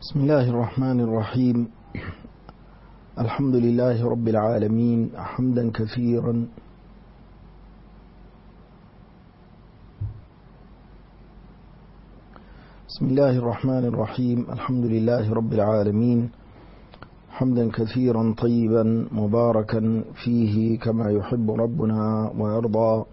بسم الله الرحمن الرحيم. الحمد لله رب العالمين حمدا كثيرا بسم الله الرحمن الرحيم. الحمد لله رب العالمين حمدا كثيرا طيبا مباركا فيه كما يحب ربنا ويرضى،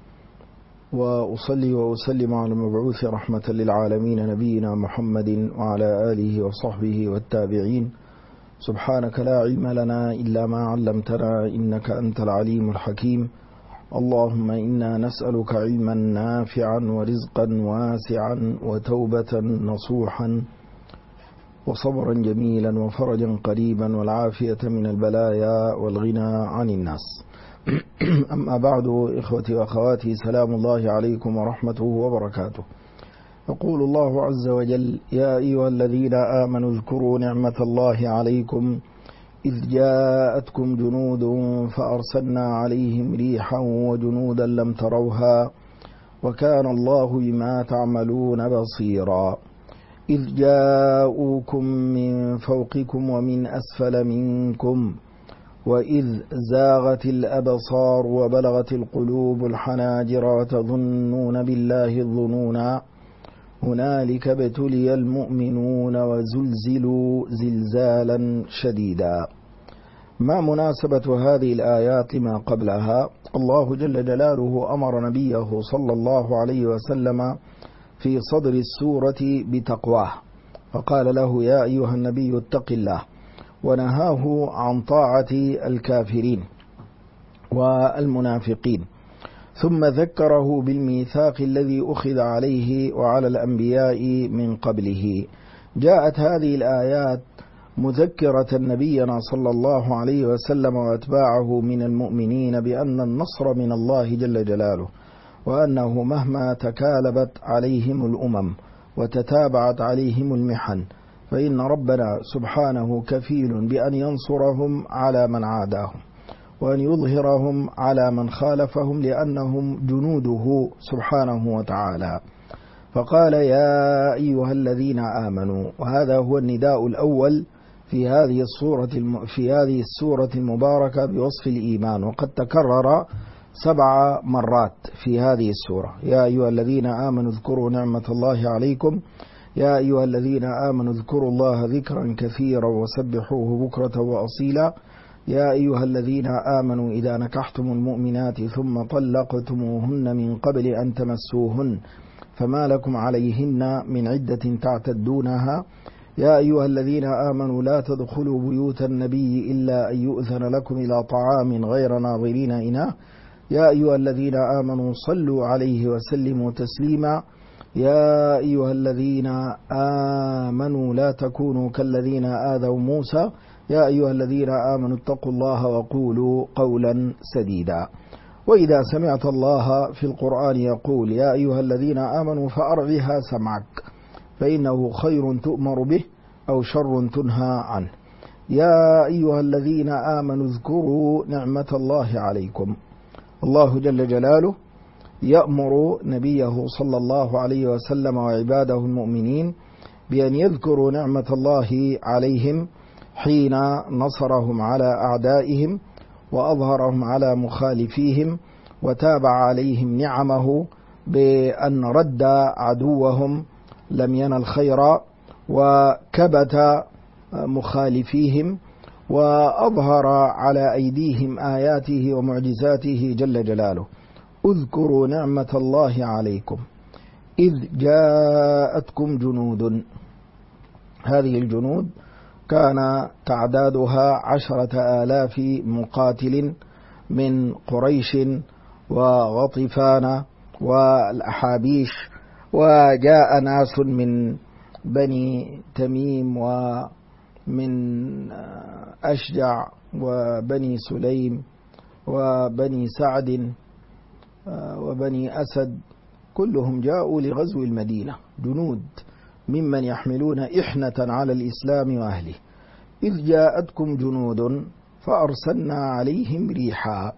وأصلي وأسلم على المبعوث رحمة للعالمين نبينا محمد وعلى آله وصحبه والتابعين. سبحانك لا علم لنا إلا ما علمتنا إنك أنت العليم الحكيم. اللهم إنا نسألك علما نافعا ورزقا واسعا وتوبة نصوحا وصبرا جميلا وفرجا قريبا والعافية من البلايا والغنى عن الناس. أما بعد، إخوتي وأخواتي، سلام الله عليكم ورحمته وبركاته. يقول الله عز وجل: يا أيها الذين آمنوا اذكروا نعمة الله عليكم إذ جاءتكم جنود فأرسلنا عليهم ريحا وجنودا لم تروها وكان الله بما تعملون بصيرا. إذ جاءوكم من فوقكم ومن أسفل منكم وإذ زاغت الأبصار وبلغت القلوب الحناجر وتظنون بالله الظنونا هنالك ابتلي المؤمنون وزلزلوا زلزالا شديدا. ما مناسبة هذه الآيات لما قبلها؟ الله جل جلاله أمر نبيه صلى الله عليه وسلم في صدر السورة بتقواه، فقال له: يا أيها النبي اتق الله، ونهاه عن طاعة الكافرين والمنافقين، ثم ذكره بالميثاق الذي أخذ عليه وعلى الأنبياء من قبله. جاءت هذه الآيات مذكرة نبينا صلى الله عليه وسلم وأتباعه من المؤمنين بأن النصر من الله جل جلاله، وأنه مهما تكالبت عليهم الأمم وتتابعت عليهم المحن فإن ربنا سبحانه كفيل بأن ينصرهم على من عاداهم وأن يظهرهم على من خالفهم، لأنهم جنوده سبحانه وتعالى. فقال: يا أيها الذين آمنوا، وهذا هو النداء الأول في هذه السورة المباركة بوصف الإيمان، وقد تكرر 7 مرات في هذه السورة. يا أيها الذين آمنوا اذكروا نعمة الله عليكم، يا أيها الذين آمنوا اذكروا الله ذكرا كثيرا وسبحوه بكرة وأصيلا، يا أيها الذين آمنوا إذا نكحتم المؤمنات ثم طلقتموهن من قبل أن تمسوهن فما لكم عليهن من عدة تعتدونها، يا أيها الذين آمنوا لا تدخلوا بيوت النبي إلا أن يؤذن لكم إلى طعام غير ناظرين إناه، يا أيها الذين آمنوا صلوا عليه وسلموا تسليما، يا أيها الذين آمنوا لا تكونوا كالذين آذوا موسى، يا أيها الذين آمنوا اتقوا الله وقولوا قولا سديدا. وإذا سمعت الله في القرآن يقول: يا أيها الذين آمنوا فأرعها سمعك فإنه خير تؤمر به أو شر تنهى عنه. يا أيها الذين آمنوا اذكروا نعمة الله عليكم. الله جل جلاله يأمر نبيه صلى الله عليه وسلم وعباده المؤمنين بأن يذكروا نعمة الله عليهم حين نصرهم على أعدائهم وأظهرهم على مخالفيهم وتابع عليهم نعمه بأن رد عدوهم لم ينل خيرا وكبت مخالفيهم وأظهر على أيديهم آياته ومعجزاته جل جلاله. اذكروا نعمة الله عليكم إذ جاءتكم جنود. هذه الجنود كان تعدادها 10,000 مقاتل من قريش وغطفان والأحابيش، وجاء ناس من بني تميم ومن أشجع وبني سليم وبني سعد وبني أسد، كلهم جاءوا لغزو المدينة، جنود ممن يحملون إحنة على الإسلام وأهله. إذ جاءتكم جنود فأرسلنا عليهم ريحا.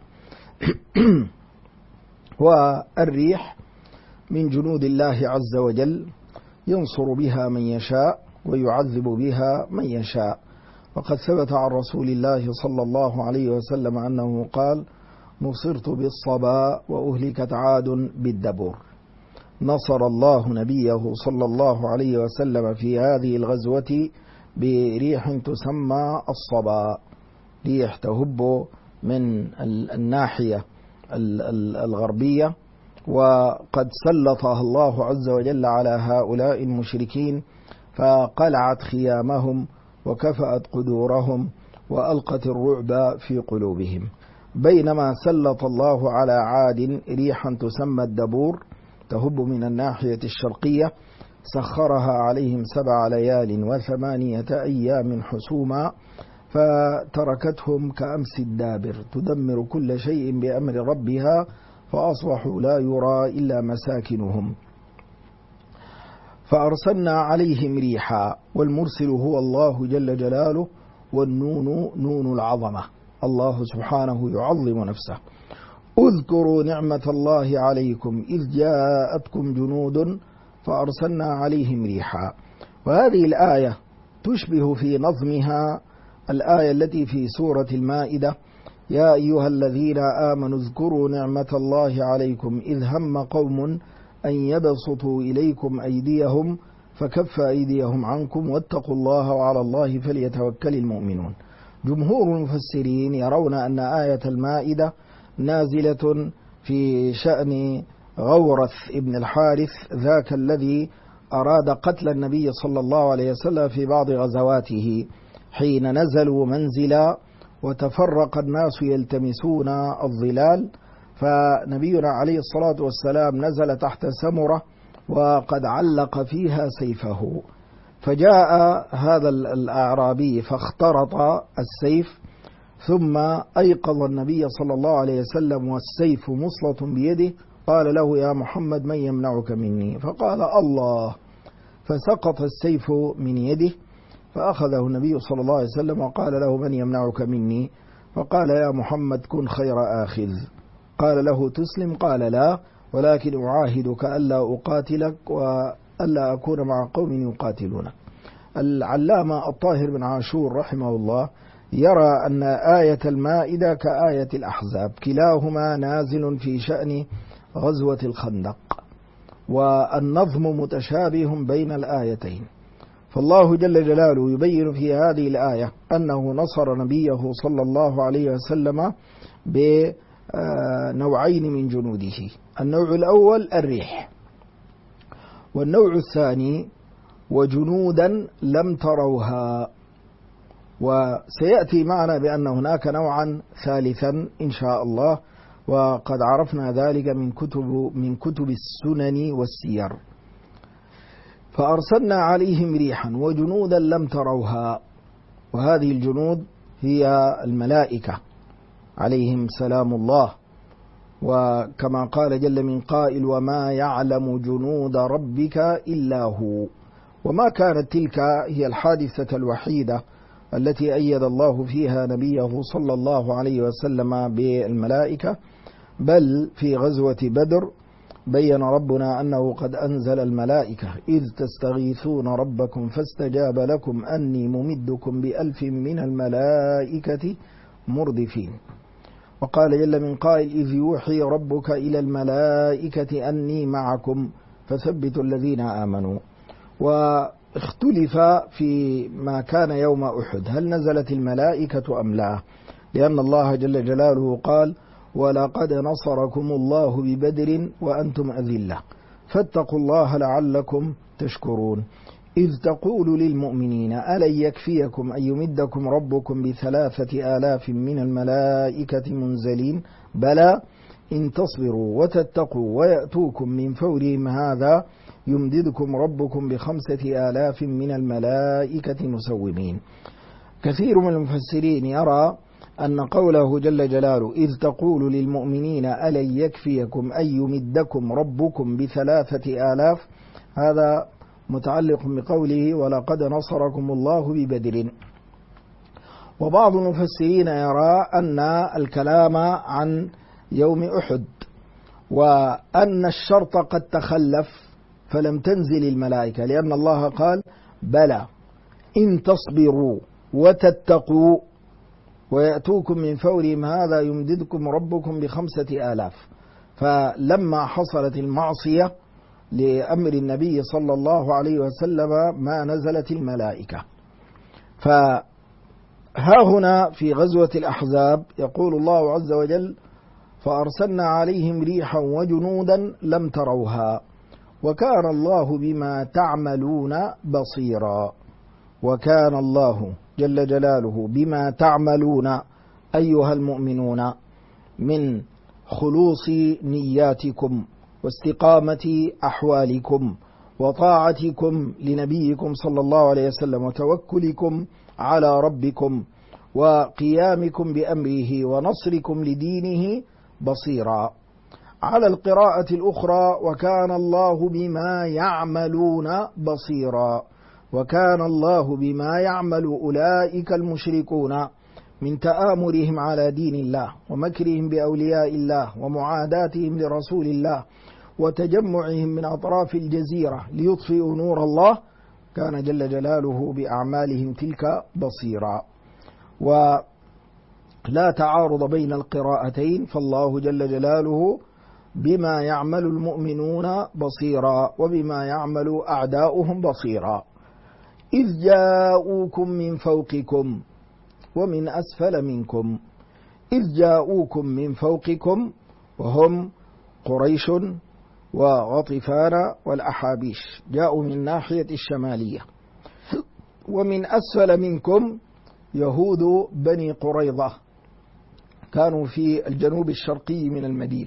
والريح من جنود الله عز وجل ينصر بها من يشاء ويعذب بها من يشاء. وقد ثبت عن رسول الله صلى الله عليه وسلم أنه قال: نصرت بالصبا وأهلكت عاد بالدبر. نصر الله نبيه صلى الله عليه وسلم في هذه الغزوة بريح تسمى الصبا، ريح تهب من الناحية الغربية، وقد سلطها الله عز وجل على هؤلاء المشركين فقلعت خيامهم وكفأت قدورهم وألقت الرعب في قلوبهم. بينما سلط الله على عاد ريحا تسمى الدبور تهب من الناحية الشرقية، سخرها عليهم 7 ليال و8 أيام حسوما، فتركتهم كأمس الدابر تدمر كل شيء بأمر ربها، فأصبحوا لا يرى إلا مساكنهم. فأرسلنا عليهم ريحا، والمرسل هو الله جل جلاله، والنون نون العظمة، الله سبحانه يعظم نفسه. اذكروا نعمة الله عليكم إذ جاءتكم جنود فأرسلنا عليهم ريحا. وهذه الآية تشبه في نظمها الآية التي في سورة المائدة: يا أيها الذين آمنوا اذكروا نعمة الله عليكم إذ هم قوم أن يبسطوا إليكم أيديهم فكف أيديهم عنكم واتقوا الله وعلى الله فليتوكل المؤمنون. جمهور المفسرين يرون أن آية المائدة نازلة في شأن غورث ابن الحارث، ذاك الذي أراد قتل النبي صلى الله عليه وسلم في بعض غزواته، حين نزلوا منزلا وتفرق الناس يلتمسون الظلال، فنبينا عليه الصلاة والسلام نزل تحت سمرة وقد علق فيها سيفه، فجاء هذا الأعرابي فاخترط السيف، ثم أيقظ النبي صلى الله عليه وسلم والسيف مصلة بيده، قال له: يا محمد من يمنعك مني؟ فقال: الله. فسقط السيف من يده، فأخذه النبي صلى الله عليه وسلم وقال له: من يمنعك مني؟ فقال: يا محمد كن خير آخذ. قال له: تسلم؟ قال: لا، ولكن أعاهدك ألا أقاتلك وألا أكون مع قوم يقاتلونك. العلامة الطاهر بن عاشور رحمه الله يرى أن آية المائدة كآية الأحزاب، كلاهما نازل في شأن غزوة الخندق، والنظم متشابه بين الآيتين. فالله جل جلاله يبين في هذه الآية أنه نصر نبيه صلى الله عليه وسلم بنوعين من جنوده: النوع الأول الريح، والنوع الثاني وجنودا لم تروها. وسيأتي معنا بأن هناك نوعا ثالثا إن شاء الله، وقد عرفنا ذلك من كتب السنن والسير. فأرسلنا عليهم ريحا وجنودا لم تروها، وهذه الجنود هي الملائكة عليهم سلام الله، وكما قال جل من قائل: وما يعلم جنود ربك إلا هو. وما كانت تلك هي الحادثة الوحيدة التي أيد الله فيها نبيه صلى الله عليه وسلم بالملائكة، بل في غزوة بدر بين ربنا أنه قد أنزل الملائكة: إذ تستغيثون ربكم فاستجاب لكم أني ممدكم ب1000 من الملائكة مردفين. وقال جل من قائل: إذ يوحي ربك إلى الملائكة أني معكم فثبتوا الذين آمنوا. واختلف في ما كان يوم أحد، هل نزلت الملائكة أم لا؟ لأن الله جل جلاله قال: ولقد نصركم الله ببدر وأنتم أذلة فاتقوا الله لعلكم تشكرون. إذ تقول للمؤمنين ألن يكفيكم أن يمدكم ربكم ب3000 من الملائكة منزلين بلى إن تصبروا وتتقوا ويأتوكم من فورهم هذا يمددكم ربكم ب5000 من الملائكة مسومين. كثير من المفسرين يرى أن قوله جل جلاله: إذ تقول للمؤمنين ألن يكفيكم أن يمدكم ربكم ب3000، هذا متعلق بقوله: ولقد نصركم الله ببدر. وبعض المفسرين يرى أن الكلام عن يوم أحد، وأن الشرط قد تخلف فلم تنزل الملائكة، لأن الله قال: بلى إن تصبروا وتتقوا ويأتوكم من فورهم هذا يمددكم ربكم ب5,000. فلما حصلت المعصية لأمر النبي صلى الله عليه وسلم ما نزلت الملائكة. فها هنا في غزوة الأحزاب يقول الله عز وجل: فأرسلنا عليهم ريحا وجنودا لم تروها وكان الله بما تعملون بصيرا. وكان الله جل جلاله بما تعملون أيها المؤمنون من خلوص نياتكم واستقامة أحوالكم وطاعتكم لنبيكم صلى الله عليه وسلم وتوكلكم على ربكم وقيامكم بأمره ونصركم لدينه بصيرا. على القراءة الأخرى: وكان الله بما يعملون بصيرا. وكان الله بما يعمل أولئك المشركون من تآمرهم على دين الله ومكرهم بأولياء الله ومعاداتهم لرسول الله وتجمعهم من أطراف الجزيرة ليطفئوا نور الله، كان جل جلاله بأعمالهم تلك بصيرا. ولا تعارض بين القراءتين، فالله جل جلاله بما يعمل المؤمنون بصيرا وبما يعمل أعداؤهم بصيرا. إذ جاءوكم من فوقكم ومن أسفل منكم. إذ جاءوكم من فوقكم وهم قريش وغطفان والأحابيش، جاءوا من ناحية الشمالية. ومن أسفل منكم يهود بني قريظة، كانوا في الجنوب الشرقي من المدينة.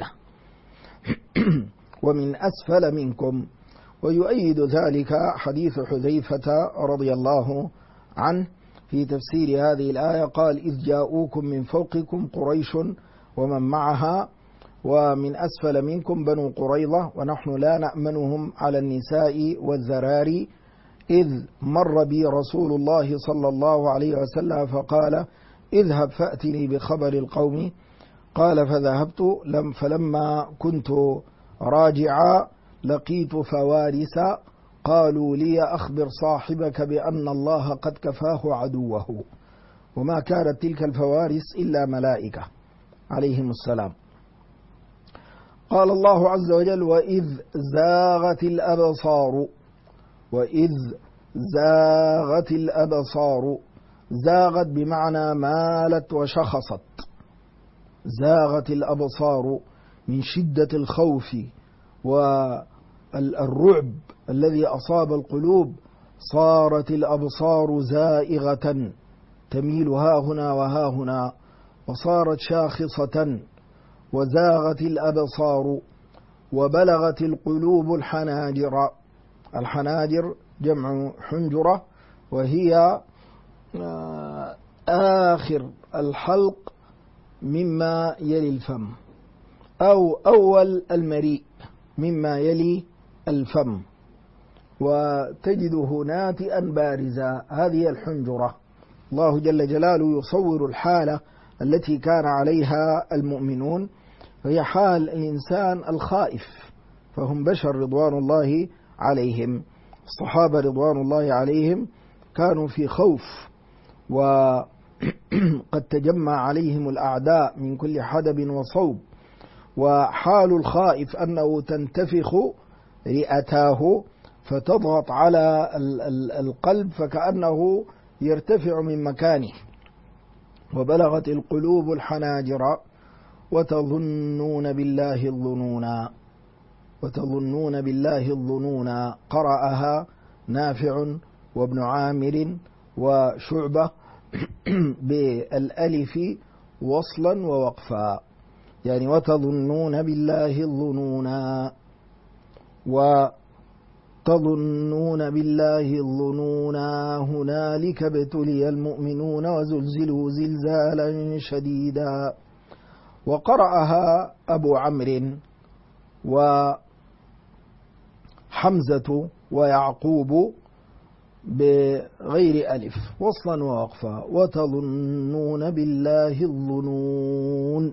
ومن أسفل منكم، ويؤيد ذلك حديث حذيفة رضي الله عنه في تفسير هذه الآية، قال: إذ جاءوكم من فوقكم قريش ومن معها ومن أسفل منكم بنو قريظة ونحن لا نأمنهم على النساء والذراري، إذ مر بي رسول الله صلى الله عليه وسلم فقال: اذهب فأتني بخبر القوم. قال: فذهبت فلما كنت راجعا لقيت فوارس قالوا لي: أخبر صاحبك بأن الله قد كفاه عدوه. وما كانت تلك الفوارس إلا ملائكة عليهم السلام. قال الله عز وجل: وإذ زاغت الأبصار. وإذ زاغت الأبصار، زاغت بمعنى مالت وشخصت. زاغت الأبصار من شدة الخوف والرعب الذي أصاب القلوب، صارت الأبصار زائغة تميل ها هنا وها هنا، وصارت شاخصة. وزاغت الأبصار وبلغت القلوب الحناجر. الحناجر جمع حنجرة، وهي آخر الحلق مما يلي الفم، أو أول المريء مما يلي الفم، وتجده ناتئا بارزا. هذه الحنجرة. الله جل جلاله يصور الحالة التي كان عليها المؤمنون، وهي حال الإنسان الخائف، فهم بشر رضوان الله عليهم. الصحابة رضوان الله عليهم كانوا في خوف، وقد تجمع عليهم الأعداء من كل حدب وصوب، وحال الخائف أنه تنتفخ رئتاه فتضغط على القلب فكأنه يرتفع من مكانه. وبلغت القلوب الحناجر وتظنون بالله الظنونا. وتظنون بالله الظنونا قرأها نافع وابن عامر وشعبة بالألف وصلا ووقفا، يعني وتظنون بالله الظنونا. وتظنون بالله الظنونا هنالك ابتلي المؤمنون وزلزلوا زلزالا شديدا. وقرأها أبو عمرو وحمزة ويعقوب بغير ألف وصلا ووقفا. وتظنون بالله الظنون.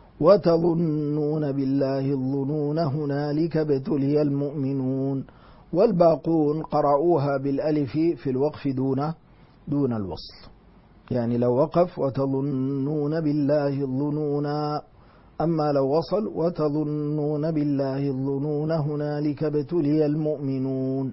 وتظنون بالله الظنون هنالك ابتلي المؤمنون والباقون قرأوها بالألف في الوقف دون الوصل، يعني لو وقف وتظنون بالله الظنونا، أما لو وصل وتظنون بالله الظنون هنالك ابتلي المؤمنون.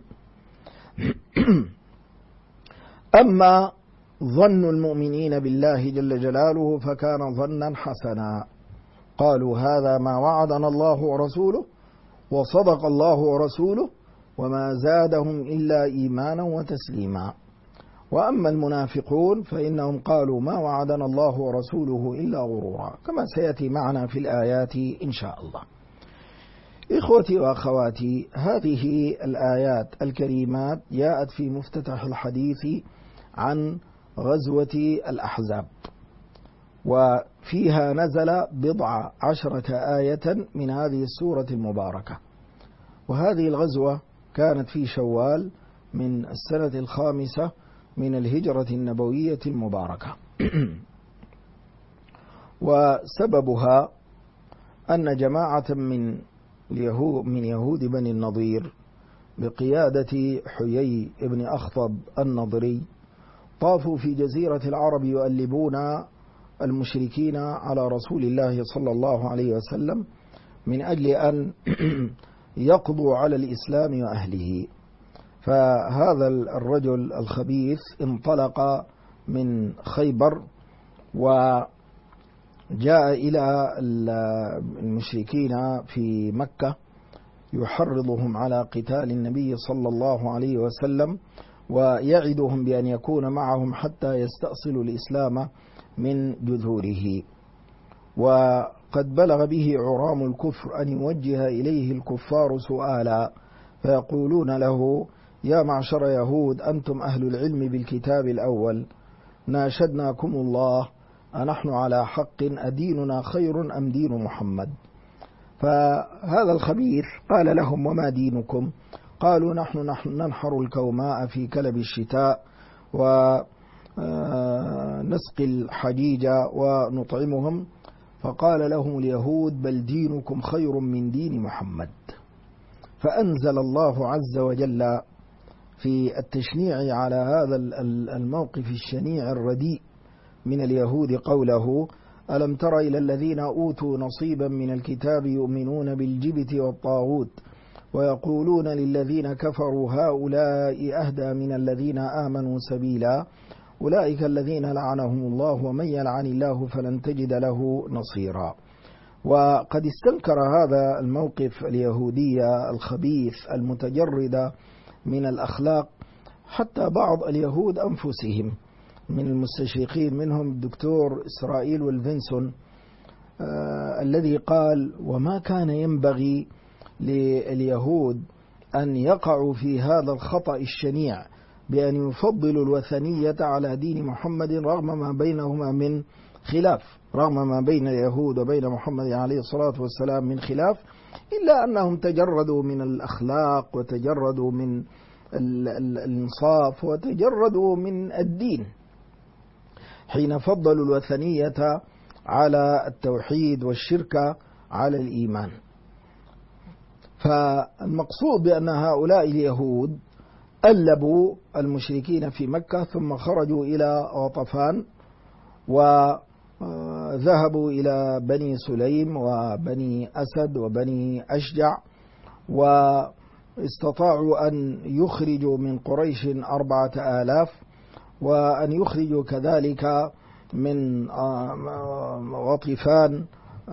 أما ظن المؤمنين بالله جل جلاله فكان ظنا حسنا، قالوا هذا ما وعدنا الله ورسوله وصدق الله ورسوله وما زادهم إلا إيمانا وتسليما. وأما المنافقون فإنهم قالوا ما وعدنا الله ورسوله إلا غرورا، كما سيأتي معنا في الآيات إن شاء الله. إخوتي وأخواتي، هذه الآيات الكريمات جاءت في مفتتح الحديث عن غزوة الأحزاب، وفيها نزل 14 آية من هذه السورة المباركة. وهذه الغزوة كانت في شوال من السنة 5 من الهجرة النبوية المباركة. وسببها أن جماعة من يهود بني النضير بقيادة حيي بن أخطب النضري طافوا في جزيرة العرب يؤلبون المشركين على رسول الله صلى الله عليه وسلم من أجل أن يقضوا على الإسلام وأهله. فهذا الرجل الخبيث انطلق من خيبر وجاء إلى المشركين في مكة يحرضهم على قتال النبي صلى الله عليه وسلم، ويعدهم بأن يكون معهم حتى يستأصلوا الإسلام من جذوره. وقد بلغ به عرام الكفر أن يوجه إليه الكفار سؤالا فيقولون له يا معشر يهود أنتم أهل العلم بالكتاب الأول، ناشدناكم الله أنحن على حق أديننا خير أم دين محمد؟ فهذا الخبيث قال لهم وما دينكم؟ قالوا نحن ننحر الكوماء في كلب الشتاء ونسقي الحجيج ونطعمهم. فقال لهم اليهود بل دينكم خير من دين محمد. فأنزل الله عز وجل في التشنيع على هذا الموقف الشنيع الرديء من اليهود قوله ألم تر إلى الذين أوتوا نصيبا من الكتاب يؤمنون بالجبت والطاغوت ويقولون للذين كفروا هؤلاء أهدى من الذين آمنوا سبيلا أولئك الذين لعنهم الله ومن يلعن الله فلن تجد له نصيرا. وقد استنكر هذا الموقف اليهودي الخبيث المتجرد من الأخلاق حتى بعض اليهود أنفسهم من المستشرقين، منهم الدكتور إسرائيل والفنسون الذي قال وما كان ينبغي لليهود أن يقعوا في هذا الخطأ الشنيع بأن يفضلوا الوثنية على دين محمد رغم ما بينهما من خلاف، رغم ما بين اليهود وبين محمد عليه الصلاة والسلام من خلاف، إلا أنهم تجردوا من الأخلاق وتجردوا من الإنصاف وتجردوا من الدين حين فضلوا الوثنية على التوحيد والشرك على الإيمان. فالمقصود بأن هؤلاء اليهود ألبوا المشركين في مكة ثم خرجوا إلى غطفان وذهبوا إلى بني سليم وبني أسد وبني أشجع، واستطاعوا أن يخرجوا من قريش 4000 وأن يخرجوا كذلك من غطفان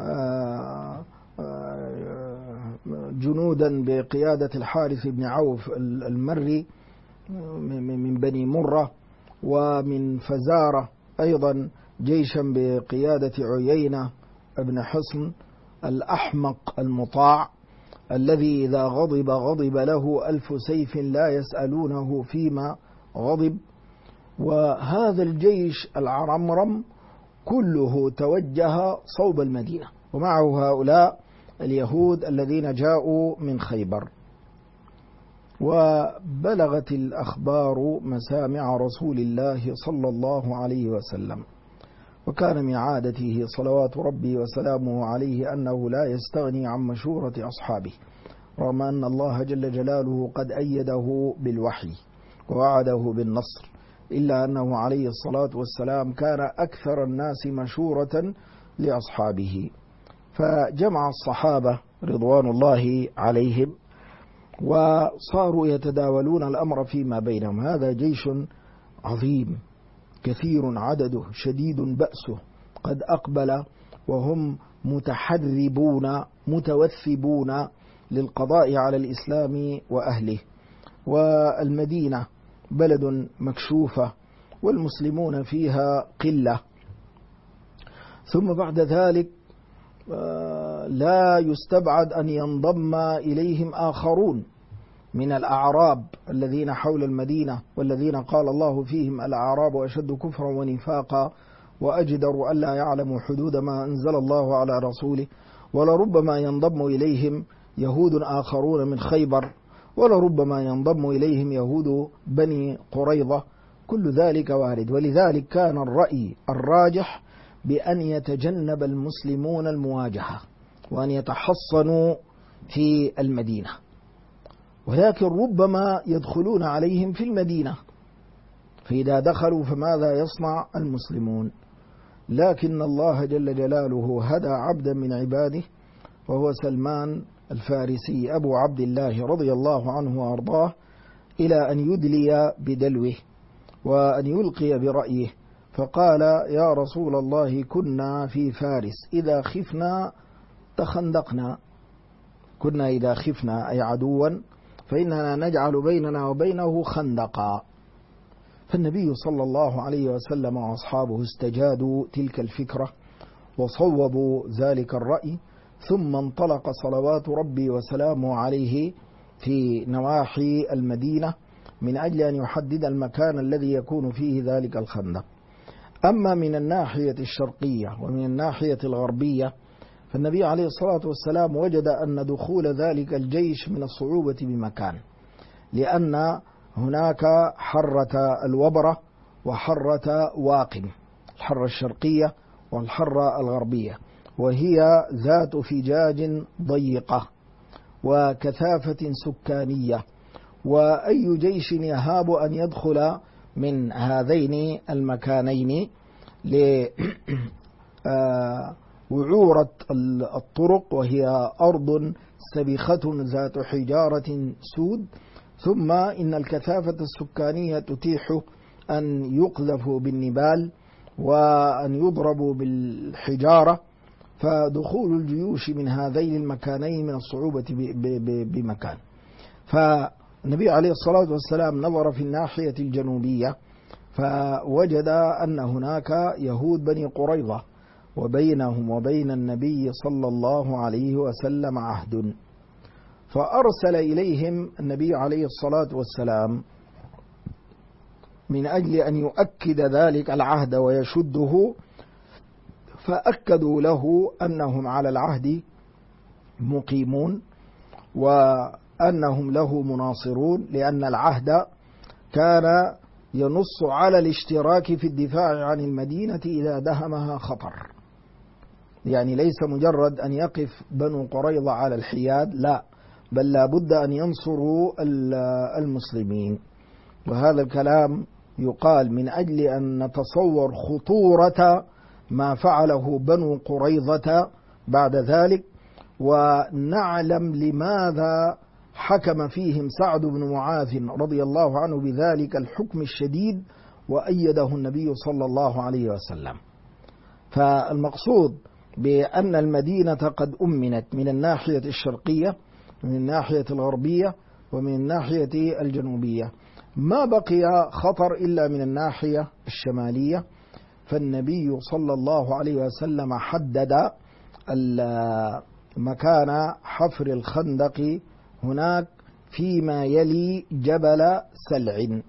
جنودا بقيادة الحارث بن عوف المري من بني مرة، ومن فزارة أيضا جيشا بقيادة عيينة ابن حصن الأحمق المطاع الذي إذا غضب له 1000 سيف لا يسألونه فيما غضب. وهذا الجيش العرمرم كله توجه صوب المدينة ومعه هؤلاء اليهود الذين جاءوا من خيبر. وبلغت الأخبار مسامع رسول الله صلى الله عليه وسلم، وكان من عادته صلوات ربي وسلامه عليه أنه لا يستغني عن مشورة أصحابه، رغم أن الله جل جلاله قد أيده بالوحي ووعده بالنصر، إلا أنه عليه الصلاة والسلام كان أكثر الناس مشورة لأصحابه، فجمع الصحابة رضوان الله عليهم وصاروا يتداولون الأمر فيما بينهم. هذا جيش عظيم كثير عدده شديد بأسه، قد أقبل وهم متحربون متوثبون للقضاء على الإسلام وأهله، والمدينة بلد مكشوفة والمسلمون فيها قلة. ثم بعد ذلك لا يستبعد أن ينضم إليهم آخرون من الأعراب الذين حول المدينة، والذين قال الله فيهم الأعراب أشد كفرا ونفاقا وأجدر ألا يعلموا حدود ما أنزل الله على رسوله، ولربما ينضم إليهم يهود آخرون من خيبر، ولربما ينضم إليهم يهود بني قريظة، كل ذلك وارد. ولذلك كان الرأي الراجح بأن يتجنب المسلمون المواجهة وأن يتحصنوا في المدينة، ولكن ربما يدخلون عليهم في المدينة، فإذا دخلوا فماذا يصنع المسلمون؟ لكن الله جل جلاله هدى عبدا من عباده وهو سلمان الفارسي أبو عبد الله رضي الله عنه وأرضاه إلى أن يدلي بدلوه وأن يلقي برأيه، فقال: يا رسول الله كنا في فارس إذا خفنا تخندقنا، كنا إذا خفنا أي عدوا فإننا نجعل بيننا وبينه خندقا. فالنبي صلى الله عليه وسلم وأصحابه استجادوا تلك الفكرة وصوبوا ذلك الرأي، ثم انطلق صلوات ربي وسلامه عليه في نواحي المدينة من أجل أن يحدد المكان الذي يكون فيه ذلك الخندق. أما من الناحية الشرقية ومن الناحية الغربية فالنبي عليه الصلاة والسلام وجد أن دخول ذلك الجيش من الصعوبة بمكان، لأن هناك حرة الوبرة وحرة واقم، الحرة الشرقية والحرة الغربية، وهي ذات فجاج ضيقة وكثافة سكانية، وأي جيش يهاب أن يدخل من هذين المكانين لوعورة الطرق، وهي أرض سبخة ذات حجارة سود، ثم إن الكثافة السكانية تتيح أن يقذفوا بالنبال وأن يضربوا بالحجارة، فدخول الجيوش من هذين المكانين من الصعوبة بمكان. فالنبي عليه الصلاة والسلام نظر في الناحية الجنوبية فوجد أن هناك يهود بني قريظة وبينهم وبين النبي صلى الله عليه وسلم عهد، فأرسل إليهم النبي عليه الصلاة والسلام من أجل أن يؤكد ذلك العهد ويشده، فأكدوا له أنهم على العهد مقيمون وأنهم له مناصرون، لأن العهد كان ينص على الاشتراك في الدفاع عن المدينة إذا دهمها خطر، يعني ليس مجرد أن يقف بنو قريظة على الحياد، لا، بل لا بد أن ينصروا المسلمين. وهذا الكلام يقال من أجل أن نتصور خطورة ما فعله بنو قريظة بعد ذلك، ونعلم لماذا حكم فيهم سعد بن معاذ رضي الله عنه بذلك الحكم الشديد وأيده النبي صلى الله عليه وسلم. فالمقصود بأن المدينة قد أمنت من الناحية الشرقية ومن الناحية الغربية ومن الناحية الجنوبية، ما بقي خطر إلا من الناحية الشمالية، فالنبي صلى الله عليه وسلم حدد مكان حفر الخندق هناك فيما يلي جبل سلع،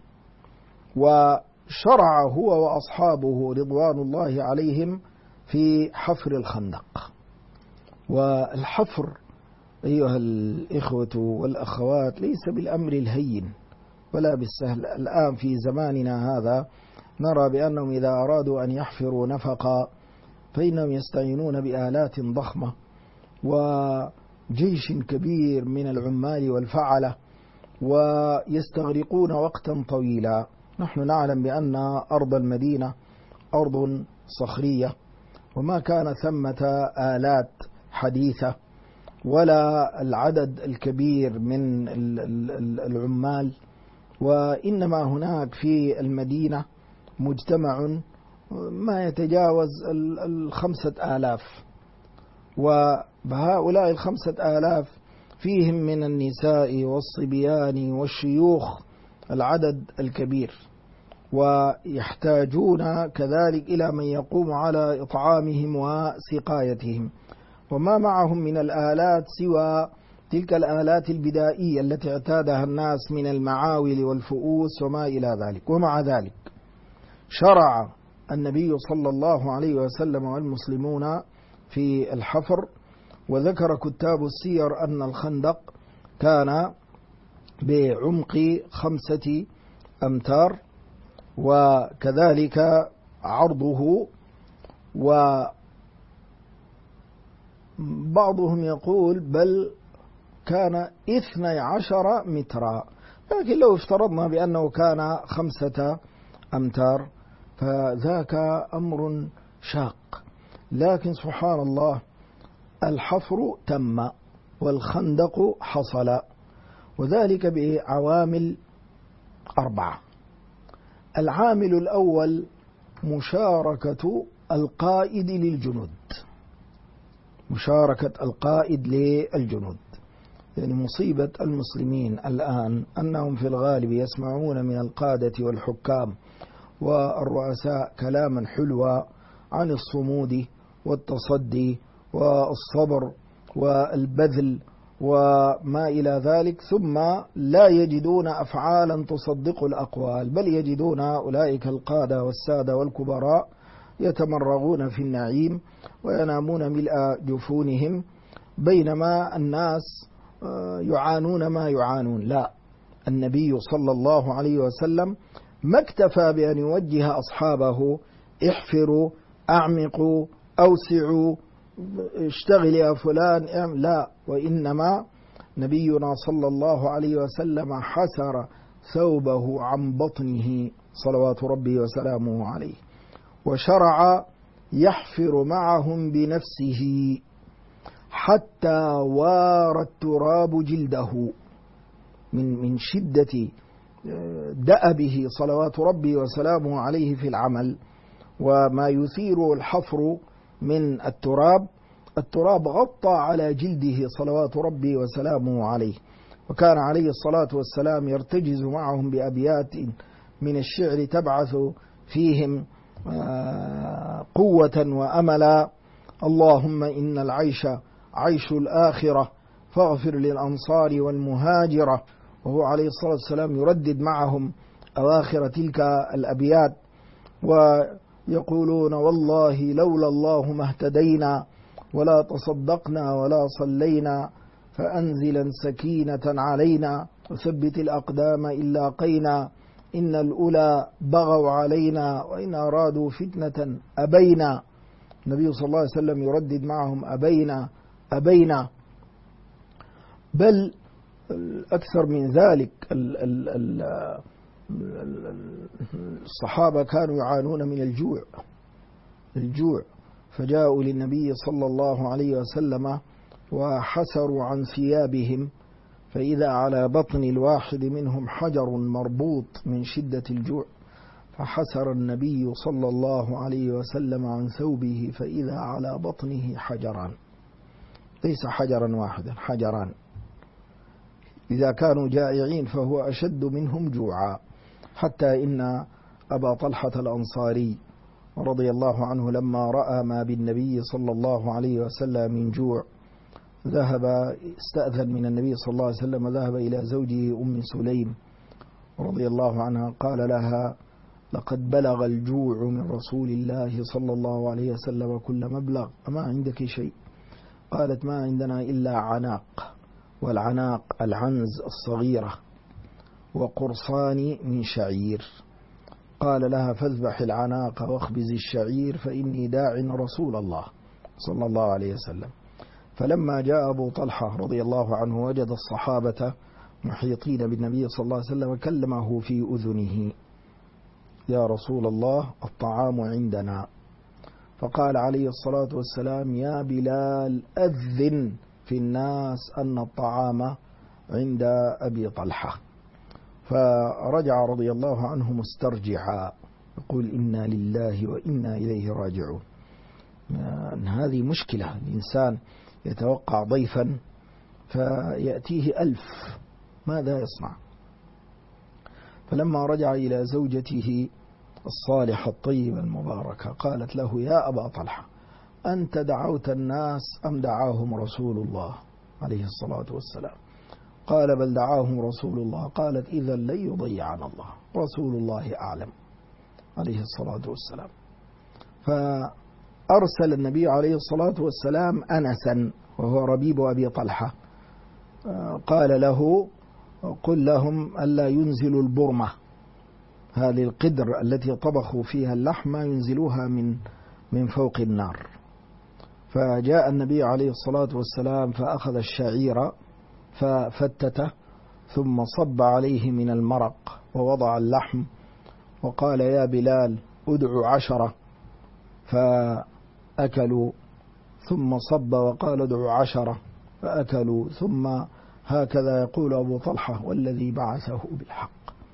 وشرع هو وأصحابه رضوان الله عليهم في حفر الخندق. والحفر أيها الإخوة والأخوات ليس بالأمر الهين ولا بالسهل. الآن في زماننا هذا نرى بأنهم إذا أرادوا أن يحفروا نفقا فإنهم يستعينون بآلات ضخمة جيش كبير من العمال والفعلة ويستغرقون وقتا طويلا. نحن نعلم بأن أرض المدينة أرض صخرية، وما كان ثمة آلات حديثة ولا العدد الكبير من العمال، وإنما هناك في المدينة مجتمع ما يتجاوز 5000، وهؤلاء 5000 فيهم من النساء والصبيان والشيوخ العدد الكبير، ويحتاجون كذلك إلى من يقوم على إطعامهم وسقايتهم، وما معهم من الآلات سوى تلك الآلات البدائية التي اعتادها الناس من المعاول والفؤوس وما إلى ذلك. ومع ذلك شرع النبي صلى الله عليه وسلم والمسلمون في الحفر، وذكر كتاب السير أن الخندق كان بعمق 5 أمتار، وكذلك عرضه، وبعضهم يقول بل كان 12 مترا، لكن لو افترضنا بأنه كان 5 أمتار فذاك أمر شاق. لكن سبحان الله الحفر تم والخندق حصل، وذلك بعوامل 4. العامل الأول مشاركة القائد للجنود، مشاركة القائد للجنود. يعني مصيبة المسلمين الآن أنهم في الغالب يسمعون من القادة والحكام والرؤساء كلاما حلوا عن الصمود والتصدي والصبر والبذل وما إلى ذلك، ثم لا يجدون أفعالا تصدق الأقوال، بل يجدون أولئك القادة والسادة والكبراء يتمرغون في النعيم وينامون ملء جفونهم، بينما الناس يعانون ما يعانون. لا، النبي صلى الله عليه وسلم ما اكتفى بأن يوجه أصحابه احفروا أعمقوا أوسعوا اشتغل يا فلان، لا، وإنما نبينا صلى الله عليه وسلم حسر ثوبه عن بطنه صلوات ربي وسلامه عليه، وشرع يحفر معهم بنفسه حتى وار التراب جلده من شدة دأبه صلوات ربي وسلامه عليه في العمل، وما يثير الحفر من التراب غطى على جلده صلوات ربي وسلامه عليه. وكان عليه الصلاة والسلام يرتجز معهم بأبيات من الشعر تبعث فيهم قوة وأملا: اللهم إن العيش عيش الآخرة فاغفر للأنصار والمهاجرة. وهو عليه الصلاة والسلام يردد معهم أواخر تلك الأبيات، ويقولون: والله لولا الله ما اهتدينا ولا تصدقنا ولا صلينا، فأنزلا سكينة علينا وثبت الأقدام إن لاقينا، إن الأولى بغوا علينا وإن أرادوا فتنة أبينا. النبي صلى الله عليه وسلم يردد معهم: أبينا أبينا. بل أكثر من ذلك، الصحابة كانوا يعانون من الجوع، فجاءوا للنبي صلى الله عليه وسلم وحسروا عن ثيابهم، فإذا على بطن الواحد منهم حجر مربوط من شدة الجوع، فحسر النبي صلى الله عليه وسلم عن ثوبه فإذا على بطنه حجران، ليس حجرا واحدا، حجران. إذا كانوا جائعين فهو أشد منهم جوعا، حتى إن أبا طلحة الأنصاري رضي الله عنه لما رأى ما بالنبي صلى الله عليه وسلم من جوع ذهب استأذن من النبي صلى الله عليه وسلم، ذهب إلى زوجه أم سليم رضي الله عنها، قال لها: لقد بلغ الجوع من رسول الله صلى الله عليه وسلم كل مبلغ، أما عندك شيء؟ قالت: ما عندنا إلا عناق، والعناق العنز الصغيرة، وقرصان من شعير. قال لها: فاذبح العناق واخبز الشعير فإني داع رسول الله صلى الله عليه وسلم. فلما جاء أبو طلحة رضي الله عنه وجد الصحابة محيطين بالنبي صلى الله عليه وسلم وكلمه في أذنه: يا رسول الله الطعام عندنا. فقال عليه الصلاة والسلام: يا بلال أذن في الناس أن الطعام عند أبي طلحة. فرجع رضي الله عنه مسترجعا يقول: إنا لله وإنا إليه راجعون. هذه مشكلة، الإنسان يتوقع ضيفا فيأتيه 1000، ماذا يصنع؟ فلما رجع إلى زوجته الصالحة الطيبة المباركة قالت له: يا أبا طلحة، أنت دعوت الناس أم دعاهم رسول الله عليه الصلاة والسلام؟ قال: بل دعاهم رسول الله. قالت: إذا لن يضيعنا الله، رسول الله أعلم عليه الصلاة والسلام. فأرسل النبي عليه الصلاة والسلام أنسا وهو ربيب أبي طلحة، قال له: قل لهم ألا ينزلوا البرمة، هذه القدر التي طبخوا فيها اللحم ينزلوها من فوق النار. فجاء النبي عليه الصلاة والسلام فأخذ الشعير ففتته، ثم صب عليه من المرق ووضع اللحم وقال: يا بلال ادعو 10، فأكلوا. ثم صب وقال: ادعو 10، فأكلوا. ثم هكذا يقول أبو طلحة: والذي بعثه بالحق،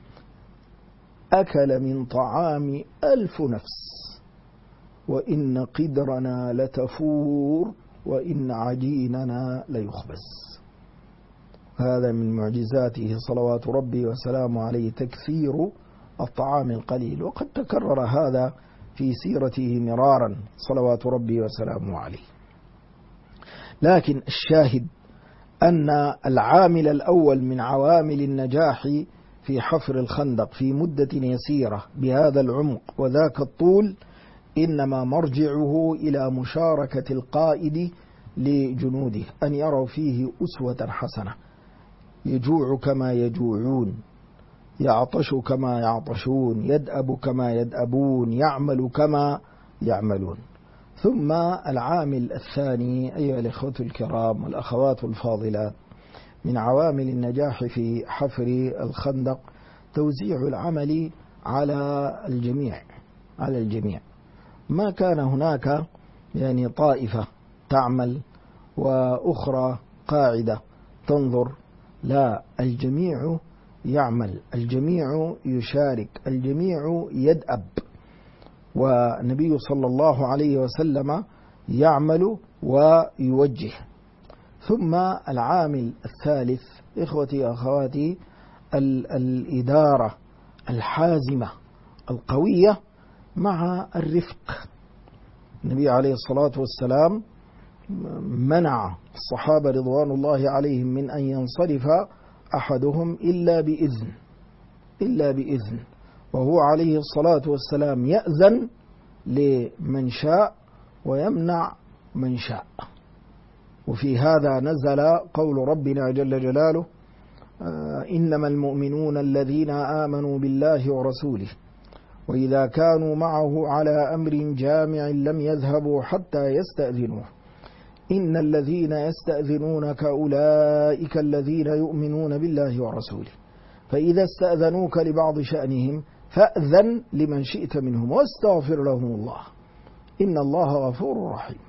أكل من طعام 1000 نفس، وإن قدرنا لتفور، وإن عجيننا ليخبز. هذا من معجزاته صلوات ربي وسلامه عليه تكثير الطعام القليل، وقد تكرر هذا في سيرته مرارا صلوات ربي وسلامه عليه. لكن الشاهد أن العامل الأول من عوامل النجاح في حفر الخندق في مدة يسيرة بهذا العمق وذاك الطول إنما مرجعه إلى مشاركة القائد لجنوده، أن يروا فيه أسوة حسنة، يجوع كما يجوعون، يعطش كما يعطشون، يدأب كما يدأبون، يعمل كما يعملون. ثم العامل الثاني أيها الإخوة الكرام والأخوات الفاضلات من عوامل النجاح في حفر الخندق توزيع العمل على الجميع. ما كان هناك طائفة تعمل وأخرى قاعدة تنظر، لا، الجميع يعمل، الجميع يشارك، الجميع يدأب. والنبي صلى الله عليه وسلم يعمل ويوجه. ثم العامل الثالث إخوتي أخواتي الإدارة الحازمة القوية مع الرفق. النبي عليه الصلاة والسلام منع الصحابة رضوان الله عليهم من أن ينصرف أحدهم إلا بإذن، وهو عليه الصلاة والسلام يأذن لمن شاء ويمنع من شاء. وفي هذا نزل قول ربنا جل جلاله: إنما المؤمنون الذين آمنوا بالله ورسوله وإذا كانوا معه على أمر جامع لم يذهبوا حتى يستأذنوه إن الذين يستأذنونك أولئك الذين يؤمنون بالله ورسوله فإذا استأذنوك لبعض شأنهم فأذن لمن شئت منهم واستغفر لهم الله إن الله غفور رحيم.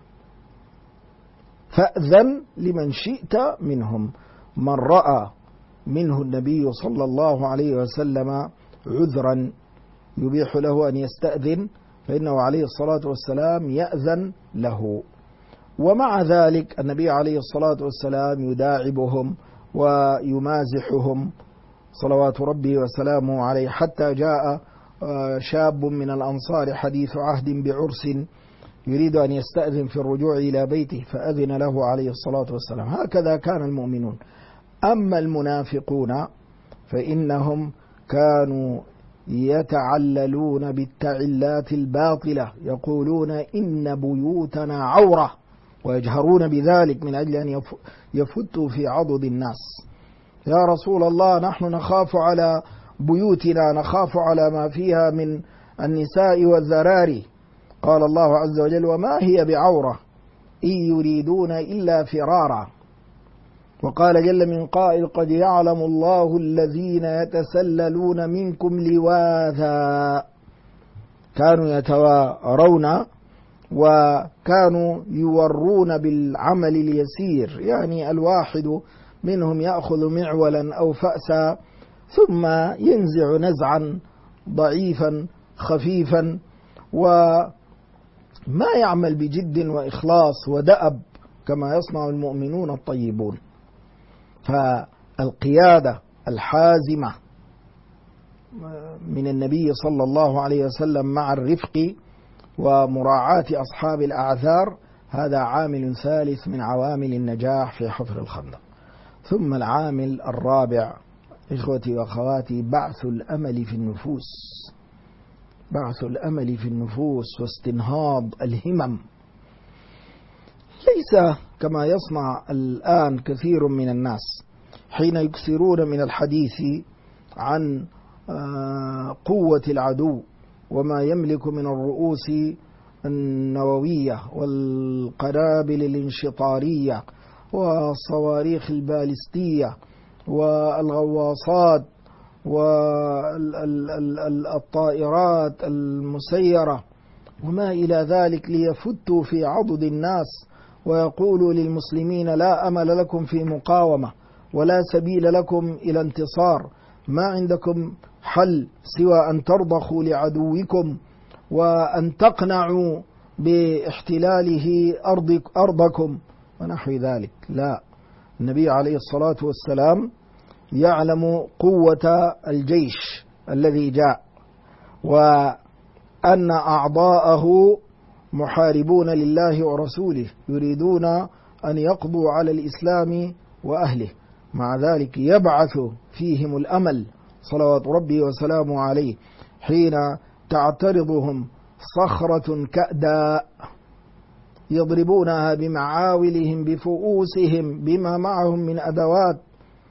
فأذن لمن شئت منهم. من رأى منه النبي صلى الله عليه وسلم عذرا يبيح له أن يستأذن فإنه عليه الصلاة والسلام يأذن له. ومع ذلك النبي عليه الصلاة والسلام يداعبهم ويمازحهم صلوات ربي وسلامه عليه، حتى جاء شاب من الأنصار حديث عهد بعرس يريد أن يستأذن في الرجوع إلى بيته فأذن له عليه الصلاة والسلام. هكذا كان المؤمنون. أما المنافقون فإنهم كانوا يتعللون بالتعلات الباطلة، يقولون إن بيوتنا عورة ويجهرون بذلك من أجل أن يفتوا في عضد الناس. يا رسول الله نحن نخاف على بيوتنا، نخاف على ما فيها من النساء والذراري. قال الله عز وجل: وما هي بعورة إن يريدون إلا فرارا. وقال جل من قائل قد يعلم الله الذين يتسللون منكم لواذا، كانوا يتوارون وكانوا يورون بالعمل اليسير، يعني الواحد منهم يأخذ معولا أو فأسا ثم ينزع نزعا ضعيفا خفيفا، وما يعمل بجد وإخلاص ودأب كما يصنع المؤمنون الطيبون. فالقيادة الحازمة من النبي صلى الله عليه وسلم مع الرفق ومراعاة أصحاب الأعذار، هذا عامل ثالث من عوامل النجاح في حفر الخندق. ثم العامل الرابع إخوتي وأخواتي بعث الأمل في النفوس، بعث الأمل في النفوس واستنهاض الهمم. ليس كما يصنع الآن كثير من الناس حين يكثرون من الحديث عن قوة العدو وما يملك من الرؤوس النووية والقنابل الانشطارية والصواريخ البالستية والغواصات والطائرات المسيرة وما إلى ذلك، ليفتوا في عضد الناس ويقولوا للمسلمين لا أمل لكم في مقاومة ولا سبيل لكم إلى انتصار، ما عندكم حل سوى أن ترضخوا لعدوكم وأن تقنعوا باحتلاله أرضكم ونحو ذلك. لا، النبي عليه الصلاة والسلام يعلم قوة الجيش الذي جاء، وأن أعضاءه محاربون لله ورسوله يريدون أن يقضوا على الإسلام وأهله، مع ذلك يبعث فيهم الأمل صلوات ربي وسلامه عليه حين تعترضهم صخرة كأداء يضربونها بمعاولهم بفؤوسهم بما معهم من أدوات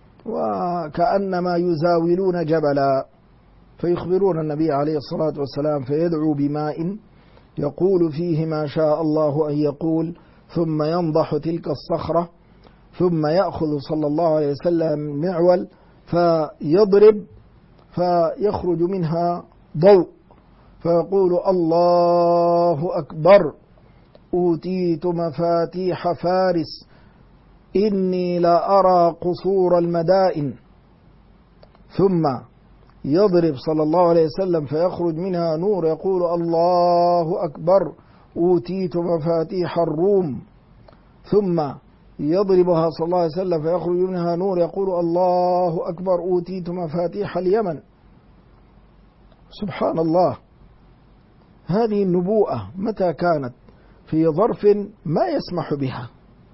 وكأنما يزاولون جبلا، فيخبرون النبي عليه الصلاة والسلام فيدعو بماء يقول فيه ما شاء الله أن يقول، ثم ينضح تلك الصخرة، ثم يأخذ صلى الله عليه وسلم معول فيضرب فيخرج منها ضوء فيقول الله أكبر أوتيت مفاتيح فارس إني لا أرى قصور المدائن، ثم يضرب صلى الله عليه وسلم فيخرج منها نور يقول الله أكبر أوتيت مفاتيح الروم، ثم يضربها صلى الله عليه وسلم فيخرج منها نور يقول الله أكبر أوتيت مفاتيح اليمن. سبحان الله، هذه النبوءة متى كانت؟ في ظرف ما يسمح بها.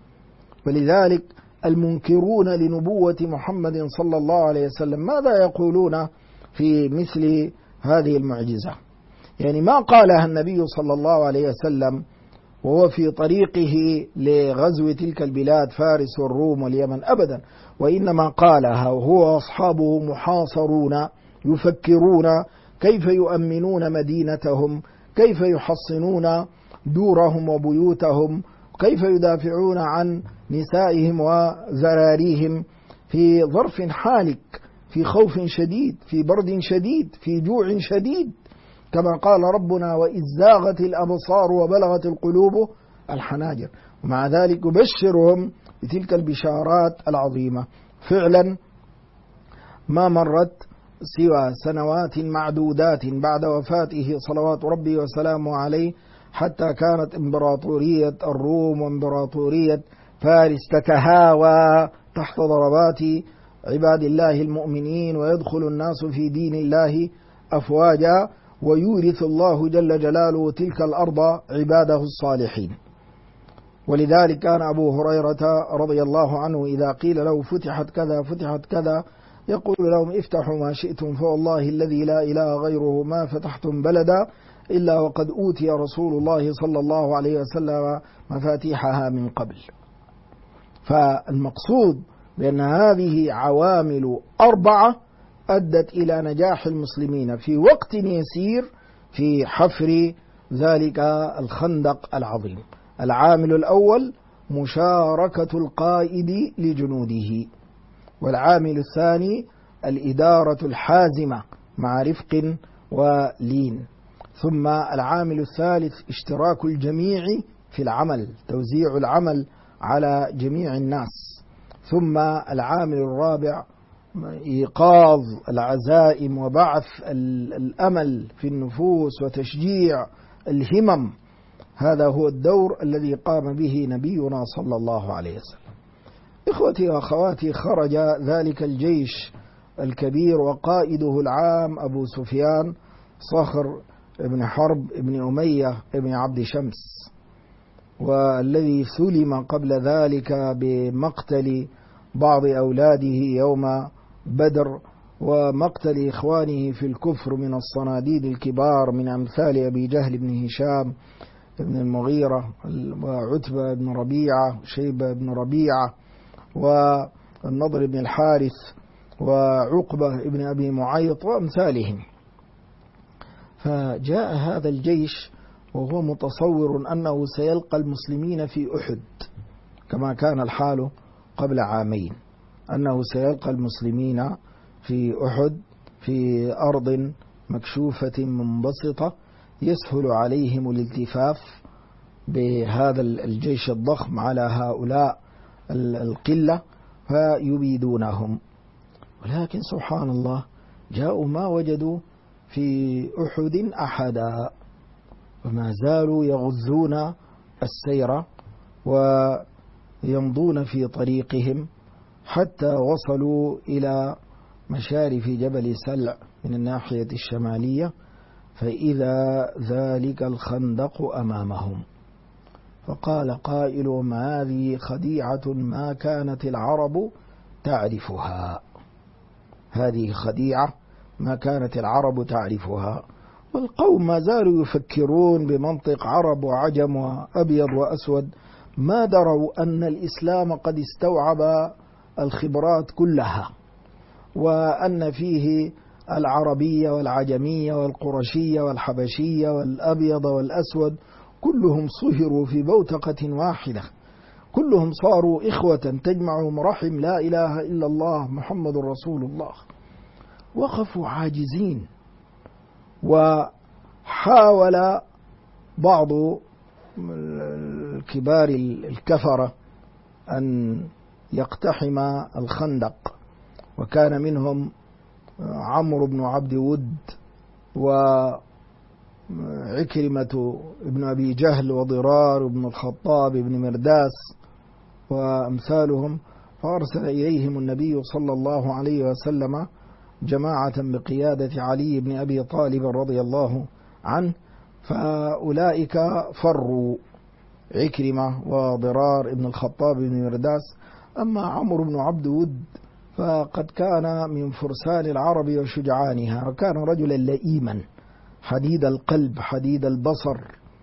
ولذلك المنكرون لنبوة محمد صلى الله عليه وسلم ماذا يقولون في مثل هذه المعجزة؟ يعني ما قالها النبي صلى الله عليه وسلم وهو في طريقه لغزو تلك البلاد فارس والروم واليمن أبدا، وإنما قالها وهو وأصحابه محاصرون يفكرون كيف يؤمنون مدينتهم، كيف يحصنون دورهم وبيوتهم، كيف يدافعون عن نسائهم وذراريهم في ظرف حالك، في خوف شديد، في برد شديد، في جوع شديد، كما قال ربنا وإذ زاغت الأبصار وبلغت القلوب الحناجر. ومع ذلك يبشرهم بتلك البشارات العظيمة. فعلا ما مرت سوى سنوات معدودات بعد وفاته صلوات ربي وسلامه عليه حتى كانت إمبراطورية الروم وإمبراطورية فارس تتهاوى تحت ضربات عباد الله المؤمنين، ويدخل الناس في دين الله أفواجا، ويورث الله جل جلاله تلك الأرض عباده الصالحين. ولذلك كان أبو هريرة رضي الله عنه إذا قيل له فتحت كذا فتحت كذا يقول لهم افتحوا ما شئتم فوالله الذي لا إله غيره ما فتحتم بلدا إلا وقد أوتي رسول الله صلى الله عليه وسلم مفاتيحها من قبل. فالمقصود بأن هذه عوامل 4 أدت إلى نجاح المسلمين في وقت يسير في حفر ذلك الخندق العظيم. العامل الأول مشاركة القائد لجنوده، والعامل الثاني الإدارة الحازمة مع رفق ولين، ثم العامل الثالث اشتراك الجميع في العمل، توزيع العمل على جميع الناس، ثم العامل الرابع إيقاظ العزائم وبعث الأمل في النفوس وتشجيع الهمم. هذا هو الدور الذي قام به نبينا صلى الله عليه وسلم. إخوتي وأخواتي، خرج ذلك الجيش الكبير وقائده العام أبو سفيان صخر ابن حرب ابن أمية ابن عبد شمس، والذي سلم قبل ذلك بمقتل بعض أولاده يوم بدر ومقتل إخوانه في الكفر من الصناديد الكبار من أمثال أبي جهل بن هشام بن المغيرة وعتبة بن ربيعة شيبة بن ربيعة والنضر بن الحارث وعقبة بن أبي معيط وأمثالهم. فجاء هذا الجيش وهو متصور أنه سيلقى المسلمين في أحد كما كان الحال قبل عامين، أنه سيلقى المسلمين في أحد في أرض مكشوفة منبسطة يسهل عليهم الالتفاف بهذا الجيش الضخم على هؤلاء القلة فيبيدونهم. ولكن سبحان الله جاءوا ما وجدوا في أحد أحدا، وما زالوا يغزون السير ويمضون في طريقهم حتى وصلوا إلى مشارف جبل سلع من الناحية الشمالية، فإذا ذلك الخندق أمامهم. فقال قائل: ما هذه خديعة ما كانت العرب تعرفها، هذه خديعة ما كانت العرب تعرفها. والقوم ما زالوا يفكرون بمنطق عرب وعجم وأبيض وأسود، ما دروا أن الإسلام قد استوعب الخبرات كلها، وأن فيه العربية والعجمية والقرشية والحبشية والأبيض والأسود كلهم صهروا في بوتقة واحدة، كلهم صاروا إخوة تجمعهم رحم لا إله إلا الله محمد رسول الله. وقفوا عاجزين، وحاول بعض الكبار الكفرة أن يقتحم الخندق، وكان منهم عمرو بن عبد ود وعكرمة ابن أبي جهل وضرار بن الخطاب بن مرداس وأمثالهم. فأرسل إليهم النبي صلى الله عليه وسلم جماعة بقيادة علي بن أبي طالب رضي الله عنه، فأولئك فروا، عكرمة وضرار ابن الخطاب بن مرداس. أما عمرو بن عبد ود فقد كان من فرسان العرب وشجعانها، وكان رجلا لئيما حديد القلب حديد البصر،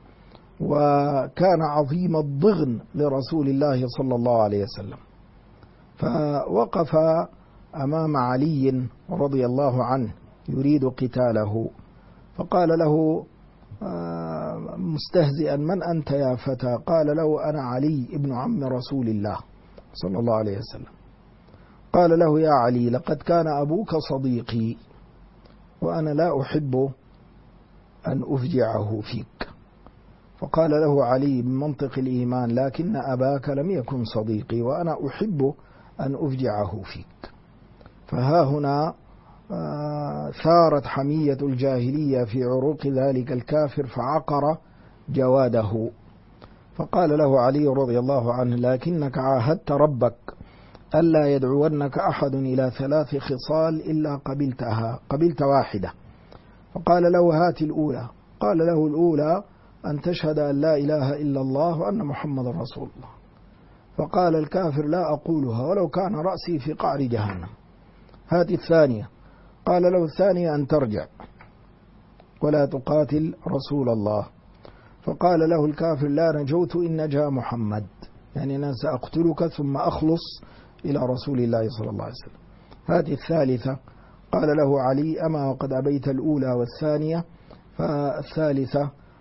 وكان عظيم الضغن لرسول الله صلى الله عليه وسلم. فوقف أمام علي رضي الله عنه يريد قتاله، فقال له مستهزئا: من أنت يا فتى؟ قال له: أنا علي ابن عم رسول الله صلى الله عليه وسلم. قال له: يا علي، لقد كان أبوك صديقي، وأنا لا أحب أن أفجعه فيك. فقال له علي بمنطق الإيمان: لكن أباك لم يكن صديقي، وأنا أحب أن أفجعه فيك. فها هنا ثارت حمية الجاهلية في عروق ذلك الكافر، فعقر جواده. فقال له علي رضي الله عنه: لكنك عاهدت ربك ألا يدعونك أحد إلى 3 خصال إلا قبلت واحدة. فقال له: هات الأولى. قال له: الأولى أن تشهد أن لا إله إلا الله وأن محمد رسول الله. فقال الكافر: لا أقولها ولو كان رأسي في قعر جهنم. هات الثانية. قال له: الثانية أن ترجع ولا تقاتل رسول الله. فقال له الكافر: لا نجوت إن نجا محمد، يعني أنا سأقتلك ثم أخلص إلى رسول الله صلى الله عليه وسلم. هذه الثالثة. قال له علي: أما وقد أبيت الأولى والثانية، فالثالثة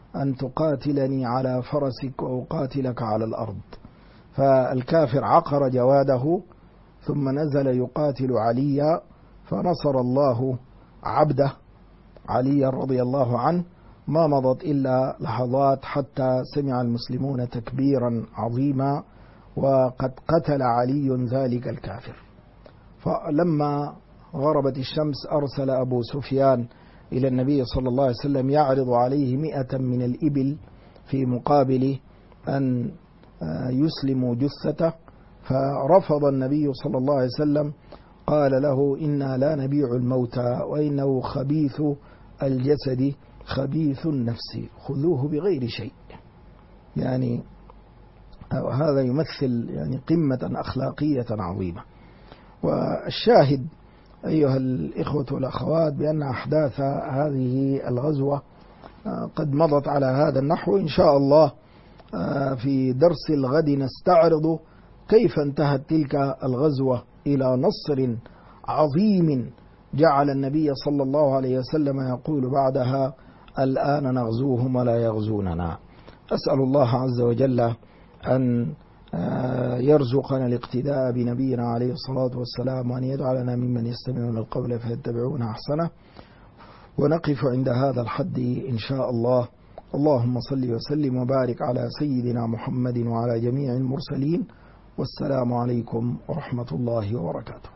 أن تقاتلني على فرسك وأقاتلك على الأرض. فالكافر عقر جواده ثم نزل يقاتل عليا، فنصر الله عبده علي رضي الله عنه. ما مضت إلا لحظات حتى سمع المسلمون تكبيرا عظيما، وقد قتل علي ذلك الكافر. فلما غربت الشمس أرسل أبو سفيان إلى النبي صلى الله عليه وسلم يعرض عليه 100 من الإبل في مقابل أن يسلموا جثته، فرفض النبي صلى الله عليه وسلم، قال له: إنا لا نبيع الموتى وإنه خبيث الجسد خبيث النفس، خذوه بغير شيء. يعني هذا يمثل يعني قمة أخلاقية عظيمة. والشاهد أيها الإخوة والأخوات بأن أحداث هذه الغزوة قد مضت على هذا النحو. إن شاء الله في درس الغد نستعرض كيف انتهت تلك الغزوة إلى نصر عظيم جعل النبي صلى الله عليه وسلم يقول بعدها: الآن نغزوهم ولا يغزوننا. أسأل الله عز وجل أن يرزقنا الاقتداء بنبينا عليه الصلاة والسلام، وأن يجعلنا ممن يستمعون القول فيتبعون أحسنه. ونقف عند هذا الحد إن شاء الله. اللهم صل وسلم وبارك على سيدنا محمد وعلى جميع المرسلين، والسلام عليكم ورحمة الله وبركاته.